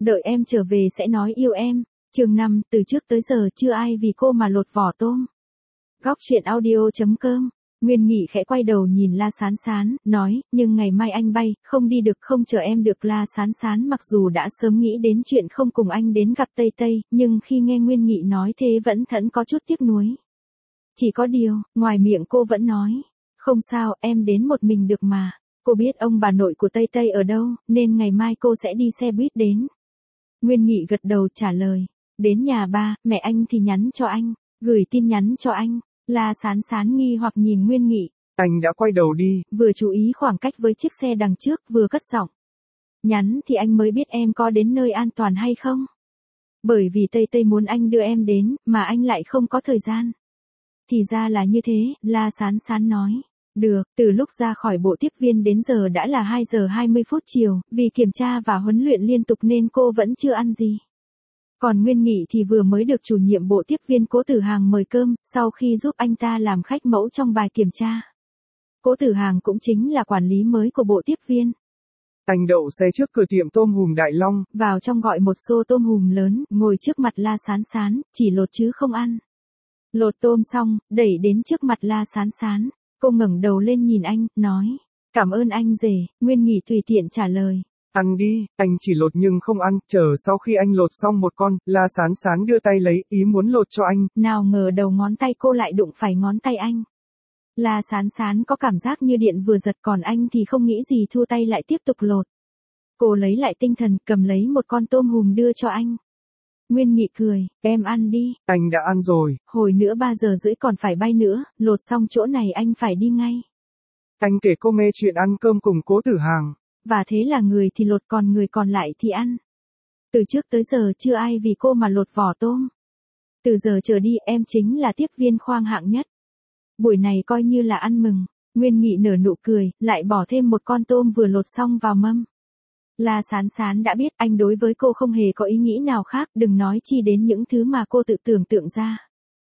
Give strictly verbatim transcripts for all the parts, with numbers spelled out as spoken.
đợi em trở về sẽ nói yêu em. Chương năm, từ trước tới giờ chưa ai vì cô mà lột vỏ tôm. Góc truyện audio chấm com. Nguyên Nghị khẽ quay đầu nhìn La Sán Sán, nói, nhưng ngày mai anh bay, không đi được không chờ em được. La Sán Sán mặc dù đã sớm nghĩ đến chuyện không cùng anh đến gặp Tây Tây, nhưng khi nghe Nguyên Nghị nói thế vẫn thẫn có chút tiếc nuối. Chỉ có điều, ngoài miệng cô vẫn nói, không sao, em đến một mình được mà. Cô biết ông bà nội của Tây Tây ở đâu, nên ngày mai cô sẽ đi xe buýt đến. Nguyên Nghị gật đầu trả lời, đến nhà ba, mẹ anh thì nhắn cho anh, gửi tin nhắn cho anh. La Sán Sán nghi hoặc nhìn Nguyên Nghị. Anh đã quay đầu đi. Vừa chú ý khoảng cách với chiếc xe đằng trước vừa cất giọng. Nhắn thì anh mới biết em có đến nơi an toàn hay không. Bởi vì Tây Tây muốn anh đưa em đến, mà anh lại không có thời gian. Thì ra là như thế, La Sán Sán nói. Được, từ lúc ra khỏi bộ tiếp viên đến giờ đã là hai giờ hai mươi phút chiều, vì kiểm tra và huấn luyện liên tục nên cô vẫn chưa ăn gì. Còn Nguyên Nghị thì vừa mới được chủ nhiệm bộ tiếp viên Cố Tử Hàng mời cơm, sau khi giúp anh ta làm khách mẫu trong bài kiểm tra. Cố Tử Hàng cũng chính là quản lý mới của bộ tiếp viên. Anh đậu xe trước cửa tiệm tôm hùm Đại Long. Vào trong gọi một xô tôm hùm lớn, ngồi trước mặt La Sán Sán, chỉ lột chứ không ăn. Lột tôm xong, đẩy đến trước mặt La Sán Sán. Cô ngẩng đầu lên nhìn anh, nói, cảm ơn anh rể. Nguyên Nghị tùy tiện trả lời. Ăn đi, anh chỉ lột nhưng không ăn, chờ sau khi anh lột xong một con, La Sán Sán đưa tay lấy, ý muốn lột cho anh. Nào ngờ đầu ngón tay cô lại đụng phải ngón tay anh. La Sán Sán có cảm giác như điện vừa giật, còn anh thì không nghĩ gì thu tay lại tiếp tục lột. Cô lấy lại tinh thần, cầm lấy một con tôm hùm đưa cho anh. Nguyên Nghị cười, em ăn đi. Anh đã ăn rồi. Hồi nữa ba giờ rưỡi còn phải bay nữa, lột xong chỗ này anh phải đi ngay. Anh kể cô nghe chuyện ăn cơm cùng Cố Tử Hàng. Và thế là người thì lột còn người còn lại thì ăn. Từ trước tới giờ chưa ai vì cô mà lột vỏ tôm. Từ giờ trở đi em chính là tiếp viên khoang hạng nhất. Buổi này coi như là ăn mừng. Nguyên Nghị nở nụ cười, lại bỏ thêm một con tôm vừa lột xong vào mâm. La Sán Sán đã biết anh đối với cô không hề có ý nghĩ nào khác, đừng nói chi đến những thứ mà cô tự tưởng tượng ra.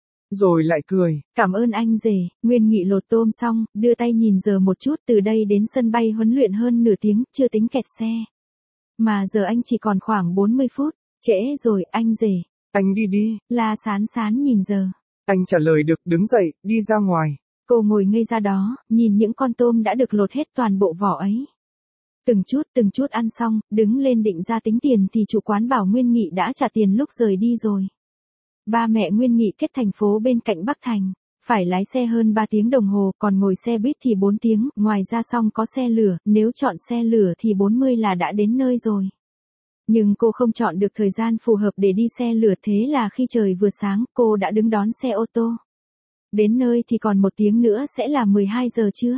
Rồi lại cười. Cảm ơn anh rể. Nguyên Nghị lột tôm xong, đưa tay nhìn giờ một chút, từ đây đến sân bay huấn luyện hơn nửa tiếng, chưa tính kẹt xe. Mà giờ anh chỉ còn khoảng bốn mươi phút, trễ rồi anh rể. Anh đi đi. La Sán Sán nhìn giờ. Anh trả lời được, đứng dậy, đi ra ngoài. Cô ngồi ngây ra đó, nhìn những con tôm đã được lột hết toàn bộ vỏ ấy. Từng chút từng chút ăn xong, đứng lên định ra tính tiền thì chủ quán bảo Nguyên Nghị đã trả tiền lúc rời đi rồi. Ba mẹ Nguyên Nghị kết thành phố bên cạnh Bắc Thành, phải lái xe hơn ba tiếng đồng hồ, còn ngồi xe buýt thì bốn tiếng, ngoài ra xong có xe lửa, nếu chọn xe lửa thì bốn mươi là đã đến nơi rồi. Nhưng cô không chọn được thời gian phù hợp để đi xe lửa, thế là khi trời vừa sáng, cô đã đứng đón xe ô tô. Đến nơi thì còn một tiếng nữa sẽ là mười hai giờ trưa.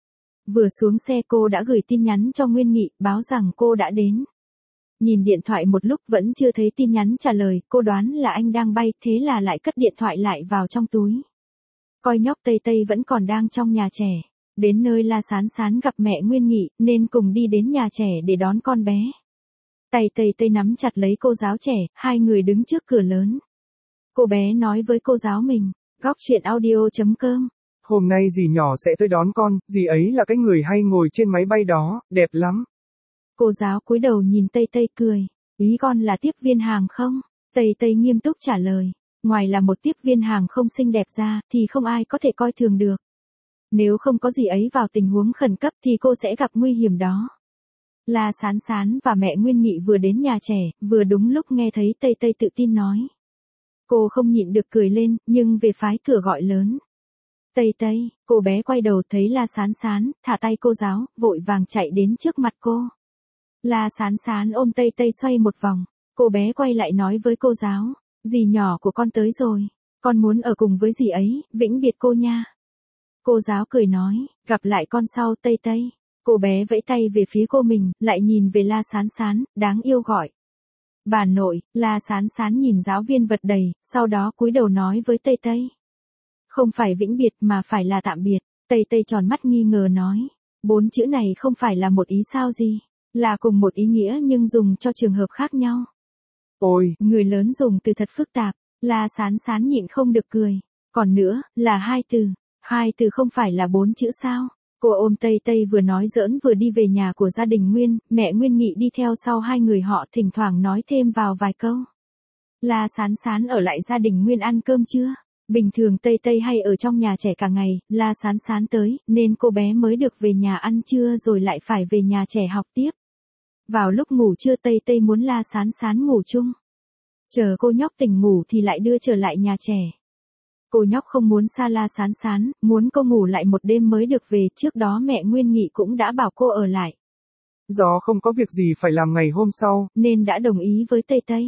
Vừa xuống xe cô đã gửi tin nhắn cho Nguyên Nghị, báo rằng cô đã đến. Nhìn điện thoại một lúc vẫn chưa thấy tin nhắn trả lời, cô đoán là anh đang bay, thế là lại cất điện thoại lại vào trong túi. Coi nhóc Tây Tây vẫn còn đang trong nhà trẻ. Đến nơi La Sán Sán gặp mẹ Nguyên Nghị, nên cùng đi đến nhà trẻ để đón con bé. Tay Tây Tây nắm chặt lấy cô giáo trẻ, hai người đứng trước cửa lớn. Cô bé nói với cô giáo mình, góc truyện audio chấm com. Hôm nay dì nhỏ sẽ tới đón con, dì ấy là cái người hay ngồi trên máy bay đó, đẹp lắm. Cô giáo cúi đầu nhìn Tây Tây cười, ý con là tiếp viên hàng không? Tây Tây nghiêm túc trả lời, ngoài là một tiếp viên hàng không xinh đẹp ra, thì không ai có thể coi thường được. Nếu không có dì ấy vào tình huống khẩn cấp thì cô sẽ gặp nguy hiểm đó. La Sán Sán và mẹ Nguyên Nghị vừa đến nhà trẻ, vừa đúng lúc nghe thấy Tây Tây tự tin nói. Cô không nhịn được cười lên, nhưng về phái cửa gọi lớn. Tây Tây, cô bé quay đầu thấy La Sán Sán, thả tay cô giáo, vội vàng chạy đến trước mặt cô. La Sán Sán ôm Tây Tây xoay một vòng, cô bé quay lại nói với cô giáo, dì nhỏ của con tới rồi, con muốn ở cùng với dì ấy, vĩnh biệt cô nha. Cô giáo cười nói, gặp lại con sau Tây Tây. Cô bé vẫy tay về phía cô mình, lại nhìn về La Sán Sán, đáng yêu gọi. Bà nội. La Sán Sán nhìn giáo viên vật đầy, sau đó cúi đầu nói với Tây Tây. Không phải vĩnh biệt mà phải là tạm biệt. Tây Tây tròn mắt nghi ngờ nói, bốn chữ này không phải là một ý sao gì, là cùng một ý nghĩa nhưng dùng cho trường hợp khác nhau. Ôi, người lớn dùng từ thật phức tạp. La Sán Sán nhịn không được cười. Còn nữa, là hai từ. Hai từ không phải là bốn chữ sao? Cô ôm Tây Tây vừa nói giỡn vừa đi về nhà của gia đình Nguyên, mẹ Nguyên Nghị đi theo sau hai người họ thỉnh thoảng nói thêm vào vài câu. La Sán Sán ở lại gia đình Nguyên ăn cơm chưa? Bình thường Tây Tây hay ở trong nhà trẻ cả ngày, La Sán Sán tới, nên cô bé mới được về nhà ăn trưa rồi lại phải về nhà trẻ học tiếp. Vào lúc ngủ trưa Tây Tây muốn La Sán Sán ngủ chung. Chờ cô nhóc tỉnh ngủ thì lại đưa trở lại nhà trẻ. Cô nhóc không muốn xa La Sán Sán, muốn cô ngủ lại một đêm mới được về, trước đó mẹ Nguyên Nghị cũng đã bảo cô ở lại. Do không có việc gì phải làm ngày hôm sau, nên đã đồng ý với Tây Tây.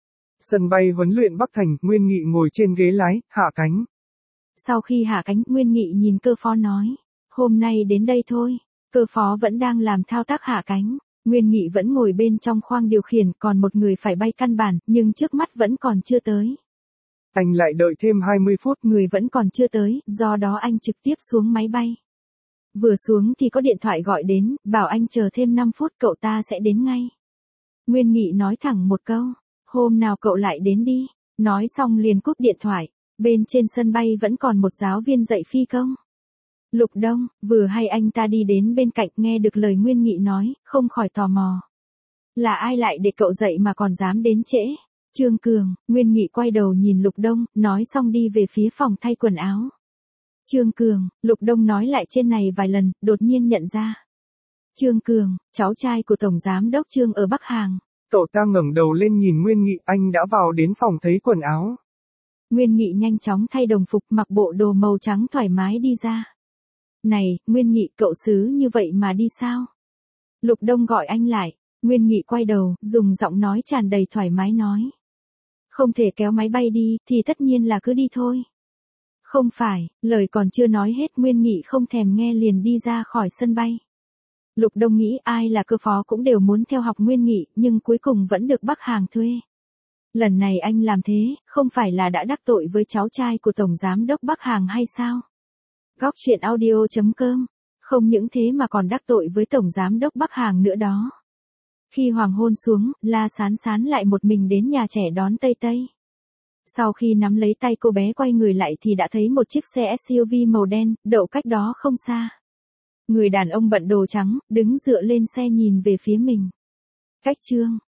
Sân bay huấn luyện Bắc Thành, Nguyên Nghị ngồi trên ghế lái, hạ cánh. Sau khi hạ cánh, Nguyên Nghị nhìn cơ phó nói, hôm nay đến đây thôi. Cơ phó vẫn đang làm thao tác hạ cánh. Nguyên Nghị vẫn ngồi bên trong khoang điều khiển, còn một người phải bay căn bản, nhưng trước mắt vẫn còn chưa tới. Anh lại đợi thêm hai mươi phút. Người vẫn còn chưa tới, do đó anh trực tiếp xuống máy bay. Vừa xuống thì có điện thoại gọi đến, bảo anh chờ thêm năm phút cậu ta sẽ đến ngay. Nguyên Nghị nói thẳng một câu, hôm nào cậu lại đến đi. Nói xong liền cúp điện thoại. Bên trên sân bay vẫn còn một giáo viên dạy phi công. Lục Đông, vừa hay anh ta đi đến bên cạnh nghe được lời Nguyên Nghị nói, không khỏi tò mò. Là ai lại để cậu dạy mà còn dám đến trễ? Trương Cường. Nguyên Nghị quay đầu nhìn Lục Đông, nói xong đi về phía phòng thay quần áo. Trương Cường. Lục Đông nói lại trên này vài lần, đột nhiên nhận ra. Trương Cường, cháu trai của Tổng Giám đốc Trương ở Bắc Hàng. Cậu ta ngẩng đầu lên nhìn Nguyên Nghị, anh đã vào đến phòng thấy quần áo. Nguyên Nghị nhanh chóng thay đồng phục, mặc bộ đồ màu trắng thoải mái đi ra. Này, Nguyên Nghị, cậu xứ như vậy mà đi sao? Lục Đông gọi anh lại. Nguyên Nghị quay đầu, dùng giọng nói tràn đầy thoải mái nói. Không thể kéo máy bay đi, thì tất nhiên là cứ đi thôi. Không phải, lời còn chưa nói hết Nguyên Nghị không thèm nghe liền đi ra khỏi sân bay. Lục Đông nghĩ ai là cơ phó cũng đều muốn theo học Nguyên Nghị, nhưng cuối cùng vẫn được Bắc Hàng thuê. Lần này anh làm thế, không phải là đã đắc tội với cháu trai của Tổng Giám đốc Bắc Hàng hay sao? Góc truyện audio chấm com. Không những thế mà còn đắc tội với Tổng Giám đốc Bắc Hàng nữa đó. Khi hoàng hôn xuống, La Sán Sán lại một mình đến nhà trẻ đón Tây Tây. Sau khi nắm lấy tay cô bé quay người lại thì đã thấy một chiếc xe ét u vê màu đen, đậu cách đó không xa. Người đàn ông bận đồ trắng, đứng dựa lên xe nhìn về phía mình. Cách Trương.